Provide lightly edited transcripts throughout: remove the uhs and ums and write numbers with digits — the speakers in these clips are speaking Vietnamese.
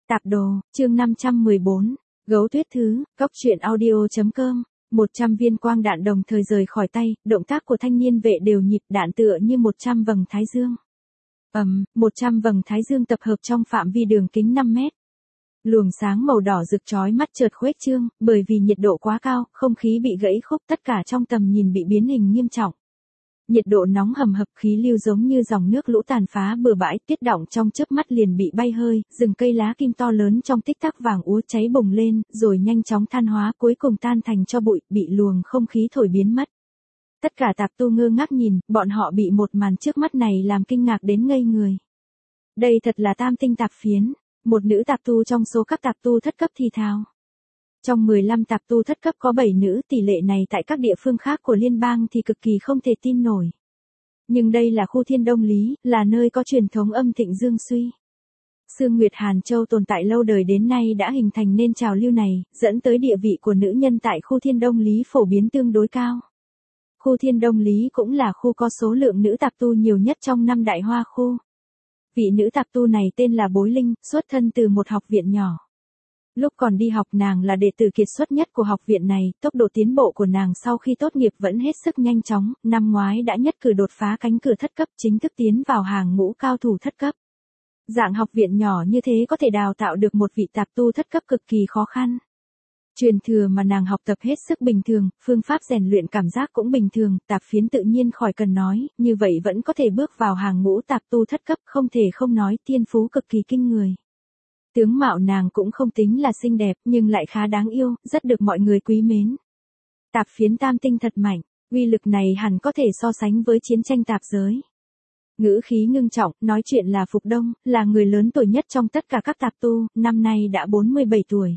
Tạp đồ, chương 514, Gấu Tuyết Thứ, Cóc truyện audio.com. 100 viên quang đạn đồng thời rời khỏi tay, động tác của thanh niên vệ đều nhịp, đạn tựa như 100 vầng thái dương. 100 vầng thái dương tập hợp trong phạm vi đường kính 5 mét. Luồng sáng màu đỏ rực chói mắt chợt khuếch trương, bởi vì nhiệt độ quá cao, không khí bị gãy khúc, tất cả trong tầm nhìn bị biến hình nghiêm trọng. Nhiệt độ nóng hầm hập, khí lưu giống như dòng nước lũ tàn phá bừa bãi, tuyết đọng trong chớp mắt liền bị bay hơi, rừng cây lá kim to lớn trong tích tắc vàng úa cháy bùng lên, rồi nhanh chóng than hóa, cuối cùng tan thành tro bụi, bị luồng không khí thổi biến mất. Tất cả tạp tu ngơ ngác nhìn, bọn họ bị một màn trước mắt này làm kinh ngạc đến ngây người. Đây thật là tam tinh tạp phiến, một nữ tạp tu trong số các tạp tu thất cấp thì thào. Trong 15 tạp tu thất cấp có 7 nữ, tỷ lệ này tại các địa phương khác của liên bang thì cực kỳ không thể tin nổi. Nhưng đây là khu Thiên Đông Lý, là nơi có truyền thống âm thịnh dương suy. Sương Nguyệt Hàn Châu tồn tại lâu đời đến nay đã hình thành nên trào lưu này, dẫn tới địa vị của nữ nhân tại khu Thiên Đông Lý phổ biến tương đối cao. Khu Thiên Đông Lý cũng là khu có số lượng nữ tạp tu nhiều nhất trong 5 đại hoa khu. Vị nữ tạp tu này tên là Bối Linh, xuất thân từ một học viện nhỏ. Lúc còn đi học nàng là đệ tử kiệt xuất nhất của học viện này, tốc độ tiến bộ của nàng sau khi tốt nghiệp vẫn hết sức nhanh chóng, năm ngoái đã nhất cử đột phá cánh cửa thất cấp, chính thức tiến vào hàng ngũ cao thủ thất cấp. Dạng học viện nhỏ như thế có thể đào tạo được một vị tạp tu thất cấp cực kỳ khó khăn. Truyền thừa mà nàng học tập hết sức bình thường, phương pháp rèn luyện cảm giác cũng bình thường, tạp phiến tự nhiên khỏi cần nói, như vậy vẫn có thể bước vào hàng ngũ tạp tu thất cấp, không thể không nói tiên phú cực kỳ kinh người. Tướng mạo nàng cũng không tính là xinh đẹp, nhưng lại khá đáng yêu, rất được mọi người quý mến. Tạp phiến tam tinh thật mạnh, uy lực này hẳn có thể so sánh với chiến tranh tạp giới. Ngữ khí ngưng trọng, nói chuyện là Phục Đông, là người lớn tuổi nhất trong tất cả các tạp tu, năm nay đã 47 tuổi.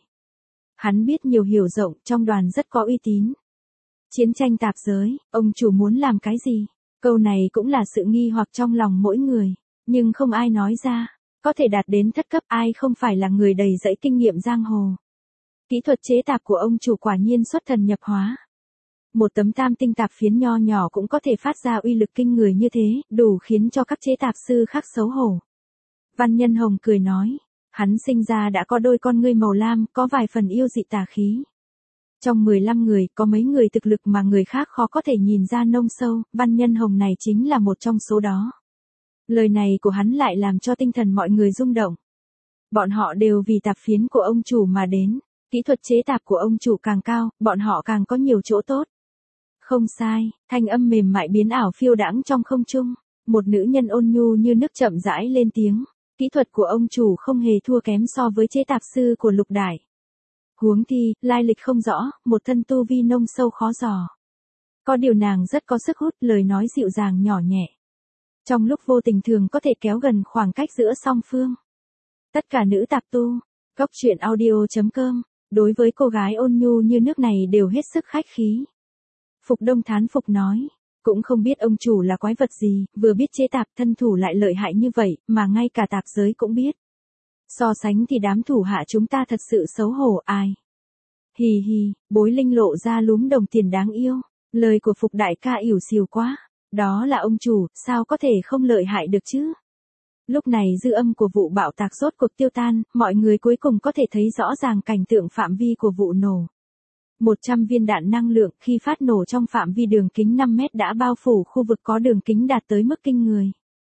Hắn biết nhiều hiểu rộng, trong đoàn rất có uy tín. Chiến tranh tạp giới, ông chủ muốn làm cái gì? Câu này cũng là sự nghi hoặc trong lòng mỗi người, nhưng không ai nói ra. Có thể đạt đến thất cấp, ai không phải là người đầy dẫy kinh nghiệm giang hồ. Kỹ thuật chế tạp của ông chủ quả nhiên xuất thần nhập hóa. Một tấm tam tinh tạp phiến nho nhỏ cũng có thể phát ra uy lực kinh người như thế, đủ khiến cho các chế tạp sư khác xấu hổ. Văn Nhân Hồng cười nói, hắn sinh ra đã có đôi con ngươi màu lam, có vài phần yêu dị tà khí. Trong 15 người, có mấy người thực lực mà người khác khó có thể nhìn ra nông sâu, Văn Nhân Hồng này chính là một trong số đó. Lời này của hắn lại làm cho tinh thần mọi người rung động. Bọn họ đều vì tạp phiến của ông chủ mà đến, kỹ thuật chế tạp của ông chủ càng cao, bọn họ càng có nhiều chỗ tốt. Không sai, thanh âm mềm mại biến ảo phiêu đãng trong không trung, một nữ nhân ôn nhu như nước chậm rãi lên tiếng, kỹ thuật của ông chủ không hề thua kém so với chế tạp sư của Lục Đại. Huống thi, lai lịch không rõ, một thân tu vi nông sâu khó dò. Có điều nàng rất có sức hút, lời nói dịu dàng nhỏ nhẹ. Trong lúc vô tình thường có thể kéo gần khoảng cách giữa song phương. Tất cả nữ tạp tu, Cóc truyện audio.com, đối với cô gái ôn nhu như nước này đều hết sức khách khí. Phục Đông thán phục nói, cũng không biết ông chủ là quái vật gì, vừa biết chế tạp thân thủ lại lợi hại như vậy, mà ngay cả tạp giới cũng biết. So sánh thì đám thủ hạ chúng ta thật sự xấu hổ ai. Hì hì, Bối Linh lộ ra lúm đồng tiền đáng yêu, lời của Phục đại ca ỉu xìu quá. Đó là ông chủ, sao có thể không lợi hại được chứ? Lúc này dư âm của vụ bạo tạc rốt cuộc tiêu tan, mọi người cuối cùng có thể thấy rõ ràng cảnh tượng phạm vi của vụ nổ. 100 viên đạn năng lượng khi phát nổ trong phạm vi đường kính 5 mét đã bao phủ khu vực có đường kính đạt tới mức kinh người.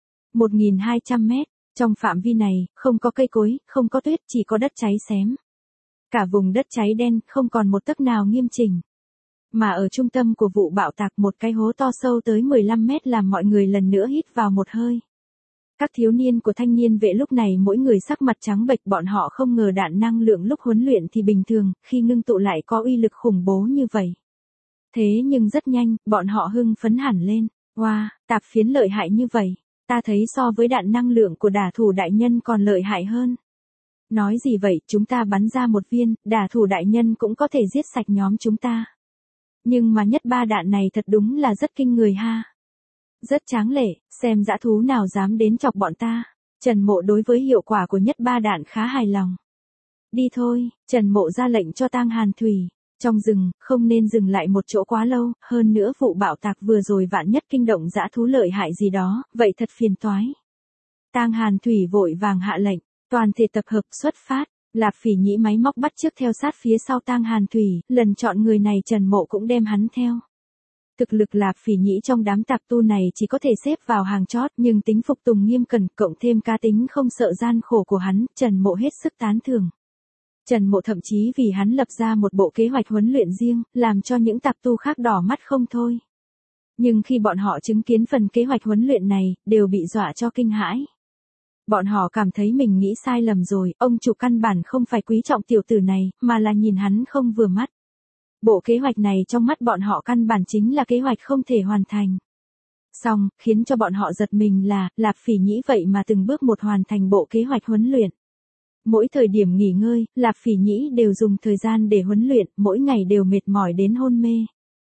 1.200 mét, trong phạm vi này, không có cây cối, không có tuyết, chỉ có đất cháy xém. Cả vùng đất cháy đen, không còn một tấc nào nghiêm chỉnh. Mà ở trung tâm của vụ bạo tạc một cái hố to sâu tới 15 mét làm mọi người lần nữa hít vào một hơi. Các thiếu niên của thanh niên vệ lúc này mỗi người sắc mặt trắng bệch, bọn họ không ngờ đạn năng lượng lúc huấn luyện thì bình thường, khi ngưng tụ lại có uy lực khủng bố như vậy. Thế nhưng rất nhanh, bọn họ hưng phấn hẳn lên, wow, tạp phiến lợi hại như vậy, ta thấy so với đạn năng lượng của đả thủ đại nhân còn lợi hại hơn. Nói gì vậy, chúng ta bắn ra một viên, đả thủ đại nhân cũng có thể giết sạch nhóm chúng ta. Nhưng mà nhất ba đạn này thật đúng là rất kinh người ha. Rất tráng lệ, xem dã thú nào dám đến chọc bọn ta. Trần Mộ đối với hiệu quả của nhất ba đạn khá hài lòng. Đi thôi, Trần Mộ ra lệnh cho Tang Hàn Thủy. Trong rừng, không nên dừng lại một chỗ quá lâu, hơn nữa vụ bạo tạc vừa rồi vạn nhất kinh động dã thú lợi hại gì đó, vậy thật phiền toái. Tang Hàn Thủy vội vàng hạ lệnh, Toàn thể tập hợp xuất phát, Lạp Phỉ Nhĩ máy móc bắt chước theo sát phía sau Tang Hàn Thủy, lần chọn người này Trần Mộ cũng đem hắn theo. Thực lực Lạp Phỉ Nhĩ trong đám tạp tu này chỉ có thể xếp vào hàng chót, nhưng tính phục tùng nghiêm cẩn, cộng thêm cá tính không sợ gian khổ của hắn, Trần Mộ hết sức tán thưởng. Trần Mộ thậm chí vì hắn lập ra một bộ kế hoạch huấn luyện riêng, làm cho những tạp tu khác đỏ mắt không thôi. Nhưng khi bọn họ chứng kiến phần kế hoạch huấn luyện này, đều bị dọa cho kinh hãi. Bọn họ cảm thấy mình nghĩ sai lầm rồi, ông chủ căn bản không phải quý trọng tiểu tử này, mà là nhìn hắn không vừa mắt. Bộ kế hoạch này trong mắt bọn họ căn bản chính là kế hoạch không thể hoàn thành. Xong, khiến cho bọn họ giật mình là, Lạp Phỉ Nhĩ vậy mà từng bước một hoàn thành bộ kế hoạch huấn luyện. Mỗi thời điểm nghỉ ngơi, Lạp Phỉ Nhĩ đều dùng thời gian để huấn luyện, mỗi ngày đều mệt mỏi đến hôn mê.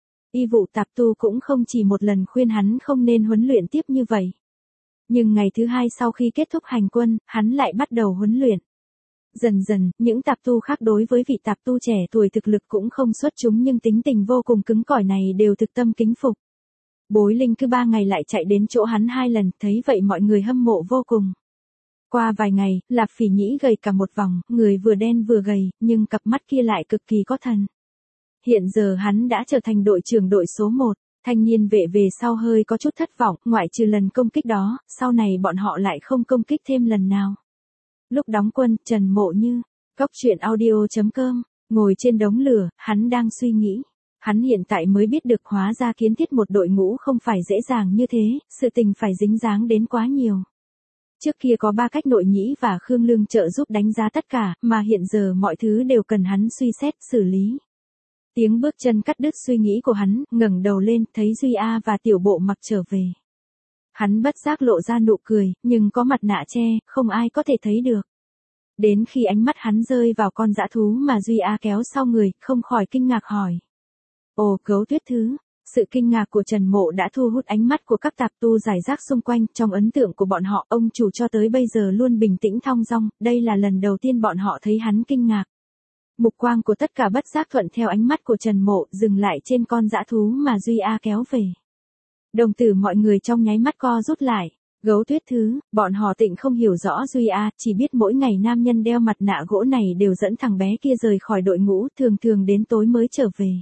Y vụ tạp tu cũng không chỉ một lần khuyên hắn không nên huấn luyện tiếp như vậy. Nhưng ngày thứ hai sau khi kết thúc hành quân, hắn lại bắt đầu huấn luyện. Dần dần, những tạp tu khác đối với vị tạp tu trẻ tuổi thực lực cũng không xuất chúng nhưng tính tình vô cùng cứng cỏi này đều thực tâm kính phục. Bối Linh cứ 3 ngày lại chạy đến chỗ hắn 2 lần, thấy vậy mọi người hâm mộ vô cùng. Qua vài ngày, Lạp Phỉ Nhĩ gầy cả một vòng, người vừa đen vừa gầy, nhưng cặp mắt kia lại cực kỳ có thần. Hiện giờ hắn đã trở thành đội trưởng đội số 1, thanh niên vệ về sau hơi có chút thất vọng, ngoại trừ lần công kích đó, sau này bọn họ lại không công kích thêm lần nào. Lúc đóng quân, Trần Mộ Như, Cóc Truyện Audio.com, ngồi trên đống lửa, hắn đang suy nghĩ. Hắn hiện tại mới biết được hóa ra kiến thiết một đội ngũ không phải dễ dàng như thế, sự tình phải dính dáng đến quá nhiều. Trước kia có 3 cách Nội Nhĩ và Khương Lương trợ giúp đánh giá tất cả, mà hiện giờ mọi thứ đều cần hắn suy xét, xử lý. Tiếng bước chân cắt đứt suy nghĩ của hắn, ngẩng đầu lên, thấy Duy A và Tiểu Bộ Mặc trở về. Hắn bất giác lộ ra nụ cười, nhưng có mặt nạ che, không ai có thể thấy được. Đến khi ánh mắt hắn rơi vào con dã thú mà Duy A kéo sau người, không khỏi kinh ngạc hỏi. Ồ, Gấu Tuyết Thứ. Sự kinh ngạc của Trần Mộ đã thu hút ánh mắt của các tạp tu rải rác xung quanh, trong ấn tượng của bọn họ, ông chủ cho tới bây giờ luôn bình tĩnh thong dong, đây là lần đầu tiên bọn họ thấy hắn kinh ngạc. Mục quang của tất cả bất giác thuận theo ánh mắt của Trần Mộ, dừng lại trên con dã thú mà Duy A kéo về. Đồng tử mọi người trong nháy mắt co rút lại. Gấu Tuyết Thứ, bọn họ tịnh không hiểu rõ Duy A, chỉ biết mỗi ngày nam nhân đeo mặt nạ gỗ này đều dẫn thằng bé kia rời khỏi đội ngũ, thường thường đến tối mới trở về.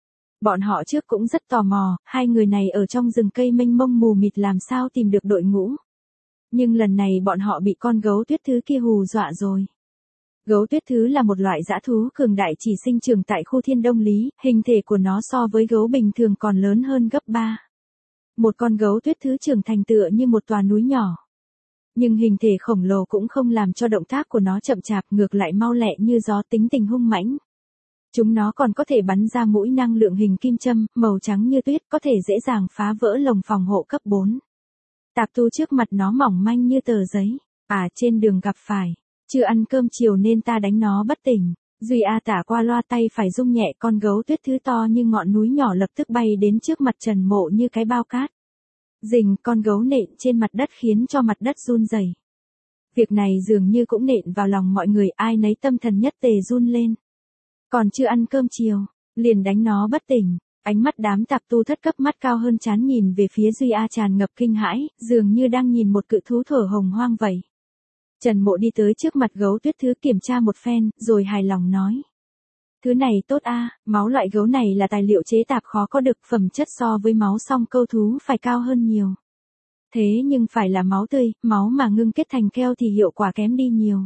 Bọn họ trước cũng rất tò mò, hai người này ở trong rừng cây mênh mông mù mịt làm sao tìm được đội ngũ. Nhưng lần này bọn họ bị con Gấu Tuyết Thứ kia hù dọa rồi. Gấu Tuyết Thứ là một loại dã thú cường đại chỉ sinh trưởng tại khu Thiên Đông Lý, hình thể của nó so với gấu bình thường còn lớn hơn gấp 3. Một con Gấu Tuyết Thứ trưởng thành tựa như một tòa núi nhỏ. Nhưng hình thể khổng lồ cũng không làm cho động tác của nó chậm chạp, ngược lại mau lẹ như gió, tính tình hung mãnh. Chúng nó còn có thể bắn ra mũi năng lượng hình kim châm, màu trắng như tuyết, có thể dễ dàng phá vỡ lồng phòng hộ cấp 4. Tạp tu trước mặt nó mỏng manh như tờ giấy. Trên đường gặp phải. Chưa ăn cơm chiều nên ta đánh nó bất tỉnh. Duy A tả qua loa, tay phải rung nhẹ, con Gấu Tuyết Thứ to như ngọn núi nhỏ lập tức bay đến trước mặt Trần Mộ như cái bao cát. Rình, con gấu nện trên mặt đất khiến cho mặt đất run rẩy. Việc này dường như cũng nện vào lòng mọi người, ai nấy tâm thần nhất tề run lên. Còn chưa ăn cơm chiều, liền đánh nó bất tỉnh. Ánh mắt đám tạp tu thất cấp mắt cao hơn trán nhìn về phía Duy A tràn ngập kinh hãi, dường như đang nhìn một cự thú thở hồng hoang vậy. Trần Mộ đi tới trước mặt Gấu Tuyết Thứ kiểm tra một phen, rồi hài lòng nói. Thứ này tốt a, máu loại gấu này là tài liệu chế tạp khó có được, phẩm chất so với máu song câu thú phải cao hơn nhiều. Thế nhưng phải là máu tươi, máu mà ngưng kết thành keo thì hiệu quả kém đi nhiều.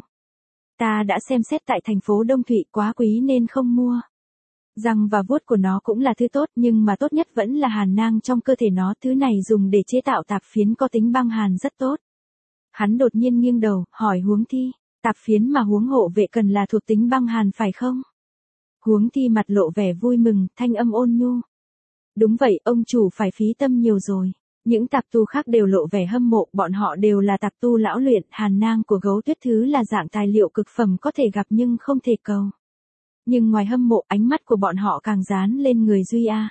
Ta đã xem xét tại thành phố Đông Thụy, quá quý nên không mua. Răng và vuốt của nó cũng là thứ tốt, nhưng mà tốt nhất vẫn là hàn nang trong cơ thể nó, thứ này dùng để chế tạo tạp phiến có tính băng hàn rất tốt. Hắn đột nhiên nghiêng đầu, hỏi Huống Thi, tạp phiến mà Huống hộ vệ cần là thuộc tính băng hàn phải không? Huống Thi mặt lộ vẻ vui mừng, thanh âm ôn nhu. Đúng vậy, ông chủ phải phí tâm nhiều rồi. Những tạp tu khác đều lộ vẻ hâm mộ, bọn họ đều là tạp tu lão luyện, hàn nang của Gấu Tuyết Thứ là dạng tài liệu cực phẩm có thể gặp nhưng không thể cầu. Nhưng ngoài hâm mộ, ánh mắt của bọn họ càng dán lên người Duy A.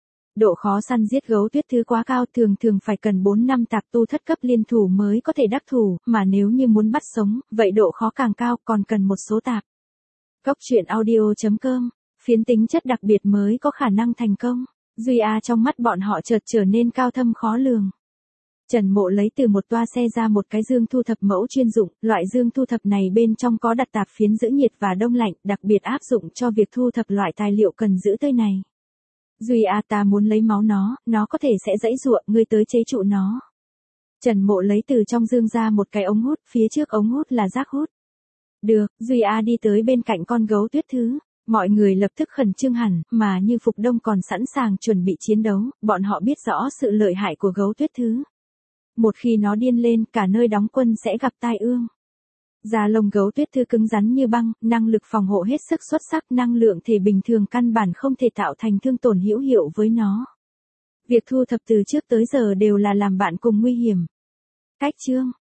Độ khó săn giết Gấu Tuyết Thứ quá cao, thường thường phải cần 4 năm tạp tu thất cấp liên thủ mới có thể đắc thủ, mà nếu như muốn bắt sống, vậy độ khó càng cao, còn cần một số tạp. Cóc Truyện Audio.com, phiến tính chất đặc biệt mới có khả năng thành công. Duy A trong mắt bọn họ chợt trở nên cao thâm khó lường. Trần Mộ lấy từ một toa xe ra một cái dương thu thập mẫu chuyên dụng, loại dương thu thập này bên trong có đặt tạp phiến giữ nhiệt và đông lạnh, đặc biệt áp dụng cho việc thu thập loại tài liệu cần giữ tươi này. Duy à, ta muốn lấy máu nó có thể sẽ giãy giụa, ngươi tới chế trụ nó. Trần Mộ lấy từ trong dương ra một cái ống hút, phía trước ống hút là rác hút. Được, Duy A đi tới bên cạnh con gấu tuyết thứ. Mọi người lập tức khẩn trương hẳn, mà như Phục Đông còn sẵn sàng chuẩn bị chiến đấu, bọn họ biết rõ sự lợi hại của gấu tuyết thứ. Một khi nó điên lên, cả nơi đóng quân sẽ gặp tai ương. Da lông gấu tuyết thư cứng rắn như băng, năng lực phòng hộ hết sức xuất sắc, năng lượng thể bình thường căn bản không thể tạo thành thương tổn hữu hiệu với nó. Việc thu thập từ trước tới giờ đều là làm bạn cùng nguy hiểm. Cách chương